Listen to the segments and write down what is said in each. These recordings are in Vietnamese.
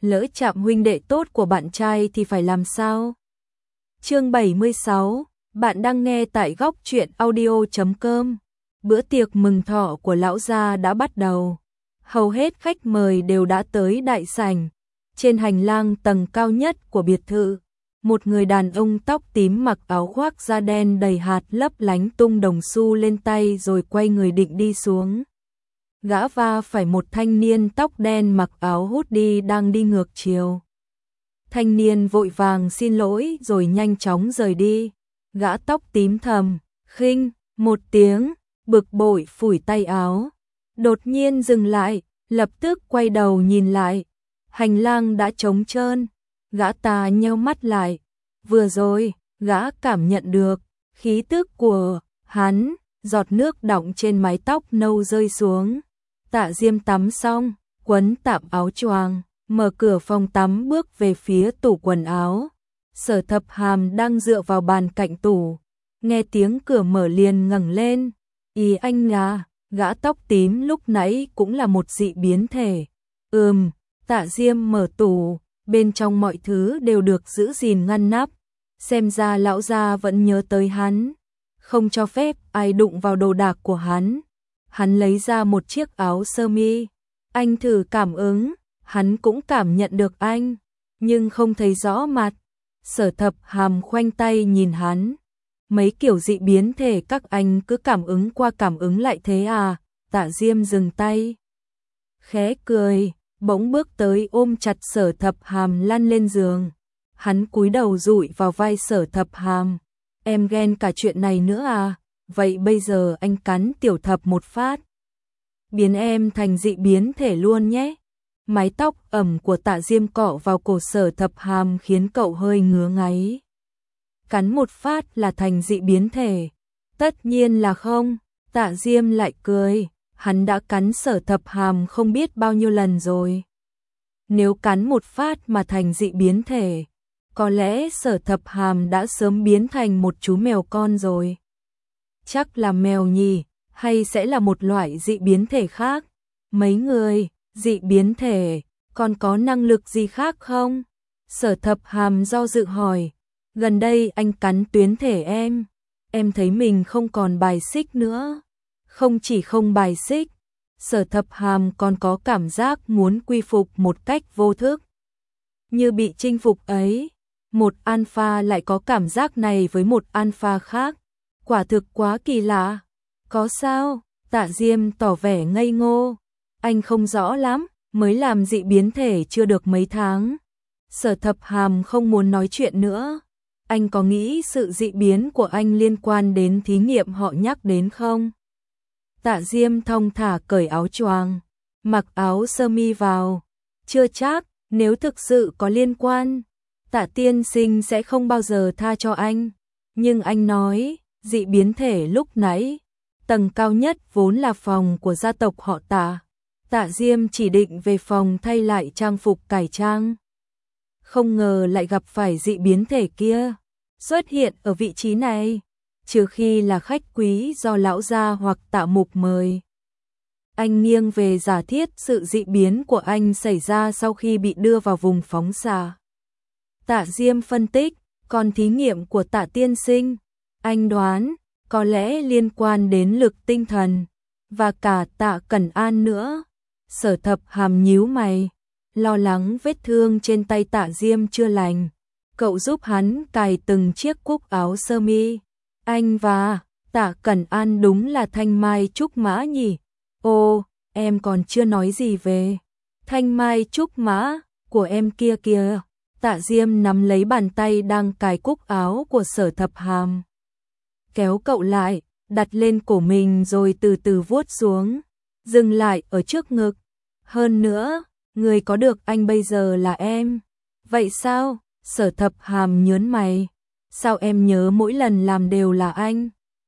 lỡ chạm huynh đệ tốt của bạn trai thì phải làm sao? Chương 76, bạn đang nghe tại góc truyện audio.com. Bữa tiệc mừng thọ của lão gia đã bắt đầu. Hầu hết khách mời đều đã tới đại sảnh. Trên hành lang tầng cao nhất của biệt thự, một người đàn ông tóc tím mặc áo khoác da đen đầy hạt lấp lánh tung đồng xu lên tay rồi quay người định đi xuống. Gã va phải một thanh niên tóc đen mặc áo hoodie đang đi ngược chiều. Thanh niên vội vàng xin lỗi rồi nhanh chóng rời đi. Gã tóc tím thầm, khinh, một tiếng, bực bội phủi tay áo. Đột nhiên dừng lại, lập tức quay đầu nhìn lại. Hành lang đã trống trơn. Gã ta nheo mắt lại. Vừa rồi, gã cảm nhận được khí tức của hắn, giọt nước đọng trên mái tóc nâu rơi xuống. Tạ Diêm tắm xong, quấn tạm áo choàng, mở cửa phòng tắm bước về phía tủ quần áo. Sở Thập Hàm đang dựa vào bàn cạnh tủ, nghe tiếng cửa mở liền ngẩng lên. Ý anh là, gã tóc tím lúc nãy cũng là một dị biến thể. Tạ Diêm mở tủ, bên trong mọi thứ đều được giữ gìn ngăn nắp. Xem ra lão gia vẫn nhớ tới hắn, không cho phép ai đụng vào đồ đạc của hắn. Hắn lấy ra một chiếc áo sơ mi. Anh thử cảm ứng, hắn cũng cảm nhận được anh, nhưng không thấy rõ mặt. Sở Thập Hàm khoanh tay nhìn hắn. Mấy kiểu dị biến thể các anh cứ cảm ứng qua cảm ứng lại thế à? Tạ Diêm dừng tay, khẽ cười, bỗng bước tới ôm chặt Sở Thập Hàm lăn lên giường. Hắn cúi đầu dụi vào vai Sở Thập Hàm. Em ghen cả chuyện này nữa à? Vậy bây giờ anh cắn Tiểu Thập một phát, biến em thành dị biến thể luôn nhé. Mái tóc ẩm của Tạ Diêm cọ vào cổ Sở Thập Hàm khiến cậu hơi ngứa ngáy. Cắn một phát là thành dị biến thể? Tất nhiên là không. Tạ Diêm lại cười, hắn đã cắn Sở Thập Hàm không biết bao nhiêu lần rồi. Nếu cắn một phát mà thành dị biến thể, có lẽ Sở Thập Hàm đã sớm biến thành một chú mèo con rồi. Chắc là mèo nhỉ, hay sẽ là một loại dị biến thể khác? Mấy người, dị biến thể, còn có năng lực gì khác không? Sở Thập Hàm do dự hỏi. Gần đây anh cắn tuyến thể em thấy mình không còn bài xích nữa. Không chỉ không bài xích, Sở Thập Hàm còn có cảm giác muốn quy phục một cách vô thức. Như bị chinh phục ấy, một alpha lại có cảm giác này với một alpha khác. Quả thực quá kỳ lạ. Có sao? Tạ Diêm tỏ vẻ ngây ngô. Anh không rõ lắm, mới làm dị biến thể chưa được mấy tháng. Sở Thập Hàm không muốn nói chuyện nữa. Anh có nghĩ sự dị biến của anh liên quan đến thí nghiệm họ nhắc đến không? Tạ Diêm thong thả cởi áo choàng, mặc áo sơ mi vào. Chưa chắc, nếu thực sự có liên quan, Tạ tiên sinh sẽ không bao giờ tha cho anh. Nhưng anh nói, dị biến thể lúc nãy, tầng cao nhất vốn là phòng của gia tộc họ Tạ. Tạ Diêm chỉ định về phòng thay lại trang phục cải trang. Không ngờ lại gặp phải dị biến thể kia, xuất hiện ở vị trí này, trừ khi là khách quý do lão gia hoặc Tạ Mục mời. Anh nghiêng về giả thiết sự dị biến của anh xảy ra sau khi bị đưa vào vùng phóng xạ. Tạ Diêm phân tích, còn thí nghiệm của Tạ tiên sinh, anh đoán, có lẽ liên quan đến lực tinh thần, và cả Tạ Cẩn An nữa. Sở Thập Hàm nhíu mày, lo lắng vết thương trên tay Tạ Diêm chưa lành. Cậu giúp hắn cài từng chiếc cúc áo sơ mi. Anh và Tạ Cẩn An đúng là thanh mai trúc mã nhỉ? Ô, em còn chưa nói gì về thanh mai trúc mã của em kia kìa. Tạ Diêm nắm lấy bàn tay đang cài cúc áo của Sở Thập Hàm, kéo cậu lại, đặt lên cổ mình rồi từ từ vuốt xuống, dừng lại ở trước ngực. Hơn nữa, người có được anh bây giờ là em. Vậy sao? Sở Thập Hàm nhớn mày. Sao em nhớ mỗi lần làm đều là anh?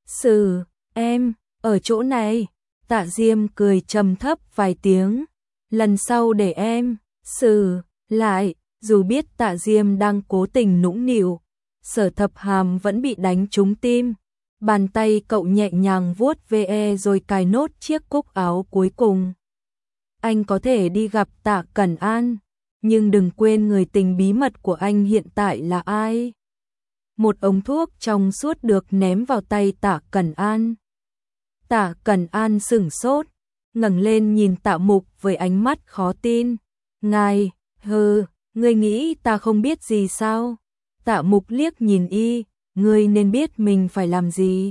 Em, ở chỗ này. Tạ Diêm cười trầm thấp vài tiếng. Lần sau để em, lại. Dù biết Tạ Diêm đang cố tình nũng nịu, Sở Thập Hàm vẫn bị đánh trúng tim. Bàn tay cậu nhẹ nhàng vuốt ve rồi cài nốt chiếc cúc áo cuối cùng. Anh có thể đi gặp Tạ Cẩn An, nhưng đừng quên người tình bí mật của anh hiện tại là ai. Một ống thuốc trong suốt được ném vào tay Tạ Cẩn An. Tạ Cẩn An sửng sốt, ngẩng lên nhìn Tạ Mục với ánh mắt khó tin. Ngài, ngươi nghĩ ta không biết gì sao? Tạ Mục liếc nhìn y, ngươi nên biết mình phải làm gì.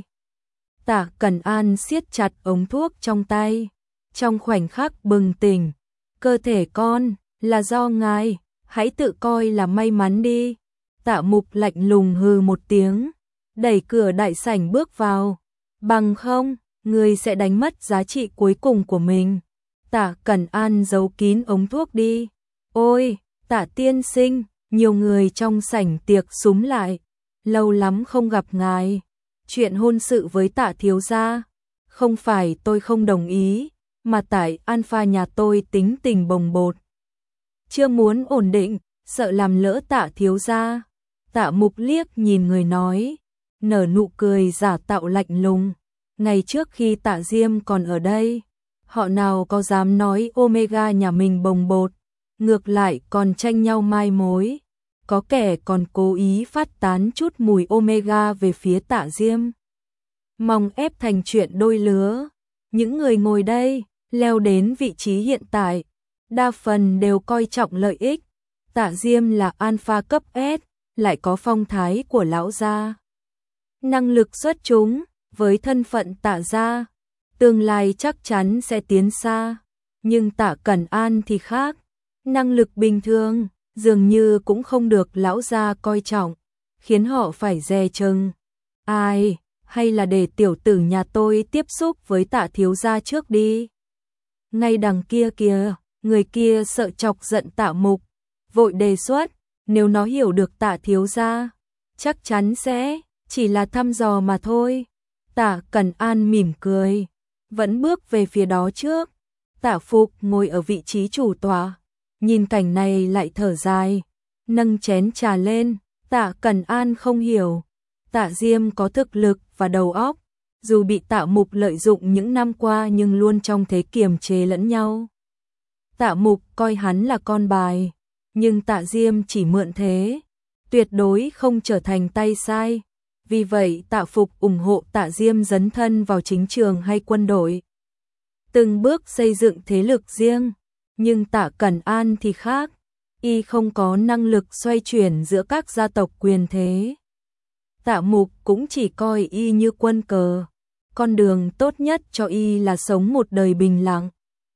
Tạ Cẩn An siết chặt ống thuốc trong tay, trong khoảnh khắc bừng tỉnh. Cơ thể con là do ngài, hãy tự coi là may mắn đi. Tạ Mục lạnh lùng hừ một tiếng, đẩy cửa đại sảnh bước vào. Bằng không, ngươi sẽ đánh mất giá trị cuối cùng của mình. Tạ Cẩn An giấu kín ống thuốc đi. Ôi, Tạ tiên sinh, nhiều người trong sảnh tiệc xúm lại. Lâu lắm không gặp ngài. Chuyện hôn sự với Tạ thiếu gia, không phải tôi không đồng ý, mà tại Alpha nhà tôi tính tình bồng bột. Chưa muốn ổn định, sợ làm lỡ Tạ thiếu gia. Tạ Mục liếc nhìn người nói, nở nụ cười giả tạo lạnh lùng. Ngày trước khi Tạ Diêm còn ở đây, họ nào có dám nói Omega nhà mình bồng bột, ngược lại còn tranh nhau mai mối. Có kẻ còn cố ý phát tán chút mùi Omega về phía Tạ Diêm, mong ép thành chuyện đôi lứa. Những người ngồi đây, leo đến vị trí hiện tại, đa phần đều coi trọng lợi ích. Tạ Diêm là alpha cấp S, lại có phong thái của lão gia. Năng lực xuất chúng, với thân phận Tạ gia, tương lai chắc chắn sẽ tiến xa. Nhưng Tạ Cẩn An thì khác, năng lực bình thường, dường như cũng không được lão gia coi trọng, khiến họ phải dè chừng. Ai, hay là để tiểu tử nhà tôi tiếp xúc với Tạ thiếu gia trước đi. Ngay đằng kia kìa, người kia sợ chọc giận Tạ Mục, vội đề xuất, nếu nó hiểu được Tạ thiếu gia, chắc chắn sẽ chỉ là thăm dò mà thôi. Tạ Cẩn An mỉm cười, vẫn bước về phía đó trước. Tạ Phục ngồi ở vị trí chủ tọa, nhìn cảnh này lại thở dài, nâng chén trà lên. Tạ Cẩn An không hiểu, Tạ Diêm có thực lực và đầu óc, dù bị Tạ Mục lợi dụng những năm qua nhưng luôn trong thế kiềm chế lẫn nhau. Tạ Mục coi hắn là con bài, nhưng Tạ Diêm chỉ mượn thế, tuyệt đối không trở thành tay sai. Vì vậy Tạ Phục ủng hộ Tạ Diêm dấn thân vào chính trường hay quân đội, từng bước xây dựng thế lực riêng. Nhưng Tạ Cẩn An thì khác, y không có năng lực xoay chuyển giữa các gia tộc quyền thế. Tạ Mục cũng chỉ coi y như quân cờ, con đường tốt nhất cho y là sống một đời bình lặng,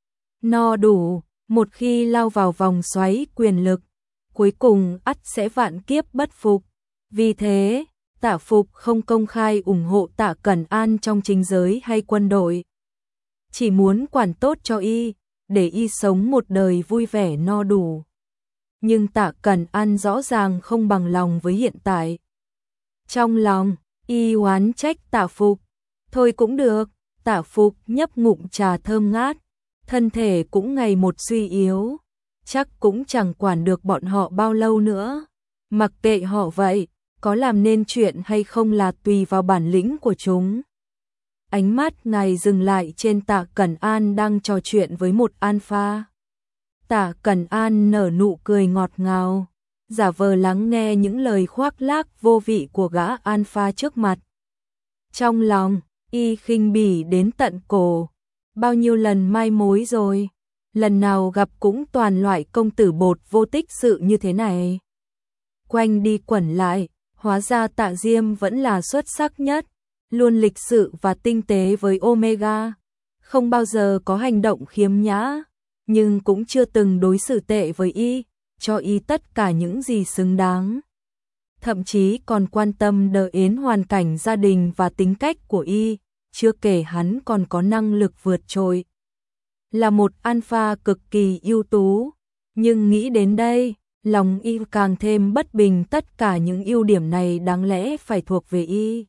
no đủ. Một khi lao vào vòng xoáy quyền lực, cuối cùng ắt sẽ vạn kiếp bất phục. Vì thế, Tạ Phục không công khai ủng hộ Tạ Cẩn An trong chính giới hay quân đội, chỉ muốn quản tốt cho y, để y sống một đời vui vẻ no đủ. Nhưng Tạ Cẩn An rõ ràng không bằng lòng với hiện tại. Trong lòng, y oán trách Tạ Phục. Thôi cũng được, Tạ Phục nhấp ngụm trà thơm ngát, thân thể cũng ngày một suy yếu, chắc cũng chẳng quản được bọn họ bao lâu nữa. Mặc kệ họ vậy, có làm nên chuyện hay không là tùy vào bản lĩnh của chúng. Ánh mắt ngài dừng lại trên Tạ Cẩn An đang trò chuyện với một alpha. Tạ Cẩn An nở nụ cười ngọt ngào, giả vờ lắng nghe những lời khoác lác vô vị của gã alpha trước mặt. Trong lòng, y khinh bỉ đến tận cổ. Bao nhiêu lần mai mối rồi, lần nào gặp cũng toàn loại công tử bột vô tích sự như thế này. Quanh đi quẩn lại, hóa ra Tạ Diêm vẫn là xuất sắc nhất, luôn lịch sự và tinh tế với Omega, không bao giờ có hành động khiếm nhã, nhưng cũng chưa từng đối xử tệ với y, cho y tất cả những gì xứng đáng. Thậm chí còn quan tâm đến hoàn cảnh gia đình và tính cách của y, chưa kể hắn còn có năng lực vượt trội, là một alpha cực kỳ ưu tú. Nhưng nghĩ đến đây, lòng y càng thêm bất bình, tất cả những ưu điểm này đáng lẽ phải thuộc về y.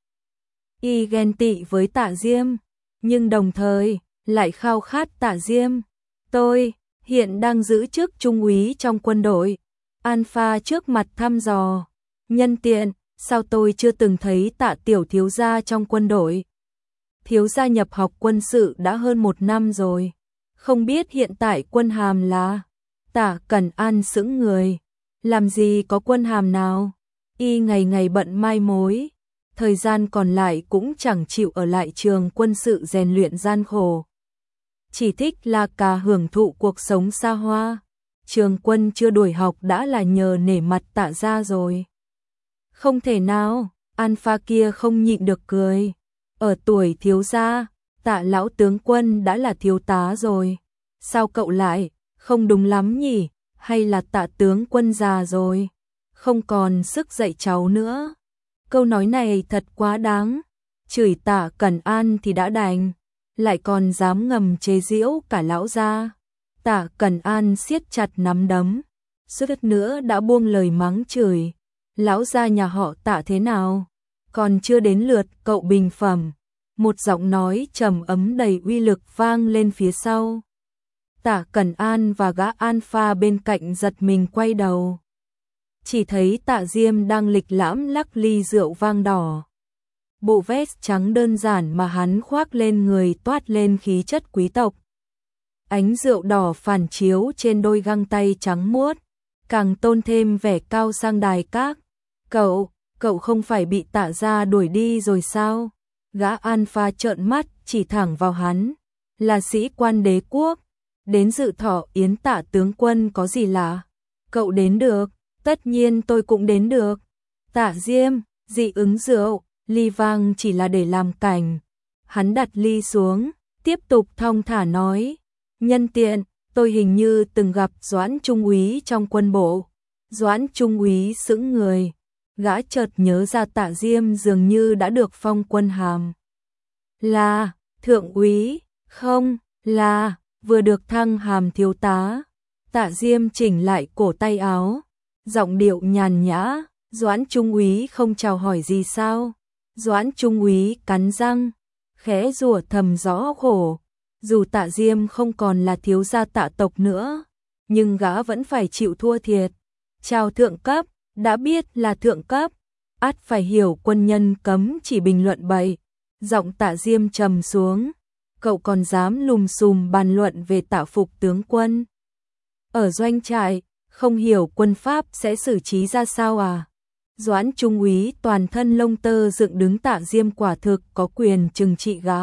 Y ghen tị với Tạ Diêm, nhưng đồng thời lại khao khát Tạ Diêm. Tôi hiện đang giữ chức trung úy trong quân đội, alpha trước mặt thăm dò. Nhân tiện, sao tôi chưa từng thấy Tạ tiểu thiếu gia trong quân đội? Thiếu gia nhập học quân sự đã hơn 1 năm rồi, không biết hiện tại quân hàm là. Tạ Cẩn An sững người, làm gì có quân hàm nào, y ngày ngày bận mai mối, thời gian còn lại cũng chẳng chịu ở lại trường quân sự rèn luyện gian khổ. Chỉ thích là cả hưởng thụ cuộc sống xa hoa, trường quân chưa đuổi học đã là nhờ nể mặt Tạ gia rồi. Không thể nào, Alpha kia không nhịn được cười, ở tuổi thiếu gia, Tạ lão tướng quân đã là thiếu tá rồi, sao cậu lại, không đúng lắm nhỉ, hay là Tạ tướng quân già rồi, không còn sức dạy cháu nữa. Câu nói này thật quá đáng, chửi Tạ Cẩn An thì đã đành, lại còn dám ngầm chế giễu cả lão gia. Tạ Cẩn An siết chặt nắm đấm, suýt nữa đã buông lời mắng chửi, lão gia nhà họ Tạ thế nào, còn chưa đến lượt cậu bình phẩm. Một giọng nói trầm ấm đầy uy lực vang lên phía sau. Tạ Cẩn An và gã Alpha bên cạnh giật mình quay đầu. Chỉ thấy Tạ Diêm đang lịch lãm lắc ly rượu vang đỏ. Bộ vest trắng đơn giản mà hắn khoác lên người toát lên khí chất quý tộc. Ánh rượu đỏ phản chiếu trên đôi găng tay trắng muốt, càng tôn thêm vẻ cao sang đài các. Cậu không phải bị Tạ gia đuổi đi rồi sao? Gã Alpha trợn mắt chỉ thẳng vào hắn, là sĩ quan đế quốc, đến dự thọ yến Tạ tướng quân có gì lạ? Cậu đến được, tất nhiên tôi cũng đến được. Tạ Diêm, dị ứng rượu, ly vang chỉ là để làm cảnh. Hắn đặt ly xuống, tiếp tục thong thả nói, nhân tiện, tôi hình như từng gặp Doãn Trung úy trong quân bộ. Doãn Trung úy sững người. Gã chợt nhớ ra Tạ Diêm dường như đã được phong quân hàm. Là, thượng úy, không, là, vừa được thăng hàm thiếu tá. Tạ Diêm chỉnh lại cổ tay áo, giọng điệu nhàn nhã, Doãn Trung úy không chào hỏi gì sao? Doãn Trung úy cắn răng, khẽ rủa thầm rõ khổ. Dù Tạ Diêm không còn là thiếu gia Tạ tộc nữa, nhưng gã vẫn phải chịu thua thiệt. Chào thượng cấp. Đã biết là thượng cấp, ắt phải hiểu quân nhân cấm chỉ bình luận bậy. Giọng Tạ Diêm trầm xuống, cậu còn dám lùm xùm bàn luận về Tạ Phục tướng quân. Ở doanh trại, không hiểu quân pháp sẽ xử trí ra sao à? Doãn Trung úy toàn thân lông tơ dựng đứng, Tạ Diêm quả thực có quyền trừng trị gã.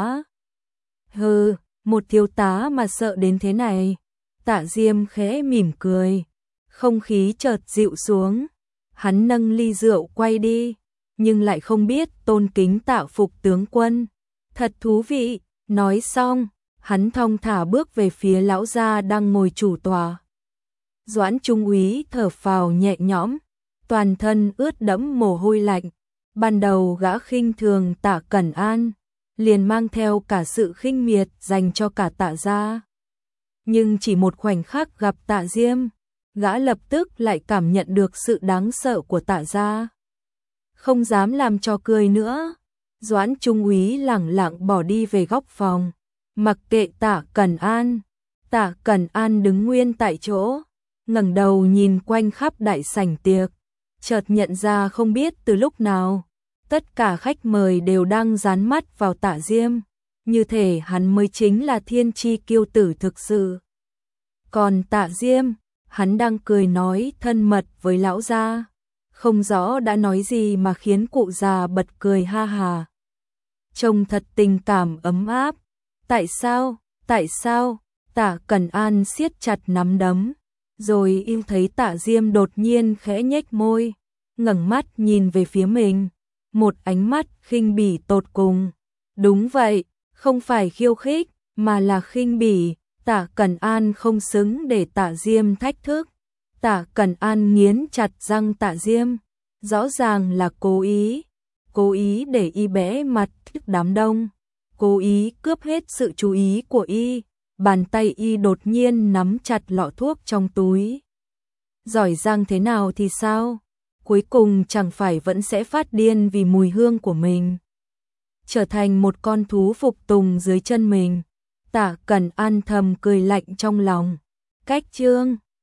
Hừ, một thiếu tá mà sợ đến thế này. Tạ Diêm khẽ mỉm cười, không khí chợt dịu xuống. Hắn nâng ly rượu quay đi, nhưng lại không biết tôn kính Tạ Phục tướng quân. Thật thú vị, nói xong, hắn thong thả bước về phía lão gia đang ngồi chủ tòa. Doãn Trung úy thở phào nhẹ nhõm, toàn thân ướt đẫm mồ hôi lạnh. Ban đầu gã khinh thường Tạ Cẩn An, liền mang theo cả sự khinh miệt dành cho cả Tạ gia. Nhưng chỉ một khoảnh khắc gặp Tạ Diêm, gã lập tức lại cảm nhận được sự đáng sợ của Tạ gia. Không dám làm trò cười nữa, Doãn Trung úy lẳng lặng bỏ đi về góc phòng, mặc kệ Tạ Cẩn An. Tạ Cẩn An đứng nguyên tại chỗ, ngẩng đầu nhìn quanh khắp đại sảnh tiệc, chợt nhận ra không biết từ lúc nào, tất cả khách mời đều đang dán mắt vào Tạ Diêm, như thể hắn mới chính là thiên chi kiêu tử thực sự. Còn Tạ Diêm, hắn đang cười nói thân mật với lão gia, không rõ đã nói gì mà khiến cụ già bật cười ha hà. Trông thật tình cảm ấm áp. Tại sao? Tạ Cẩn An siết chặt nắm đấm, rồi im thấy Tạ Diêm đột nhiên khẽ nhếch môi, ngẩng mắt nhìn về phía mình, một ánh mắt khinh bỉ tột cùng. Đúng vậy, không phải khiêu khích, mà là khinh bỉ. Tạ Cẩn An không xứng để Tạ Diêm thách thức. Tạ Cẩn An nghiến chặt răng Tạ Diêm, rõ ràng là cố ý để y bẽ mặt trước đám đông, cố ý cướp hết sự chú ý của y. Bàn tay y đột nhiên nắm chặt lọ thuốc trong túi. Giỏi giang thế nào thì sao? Cuối cùng chẳng phải vẫn sẽ phát điên vì mùi hương của mình, trở thành một con thú phục tùng dưới chân mình. Tạ Cẩn An thầm cười lạnh trong lòng. Cách chương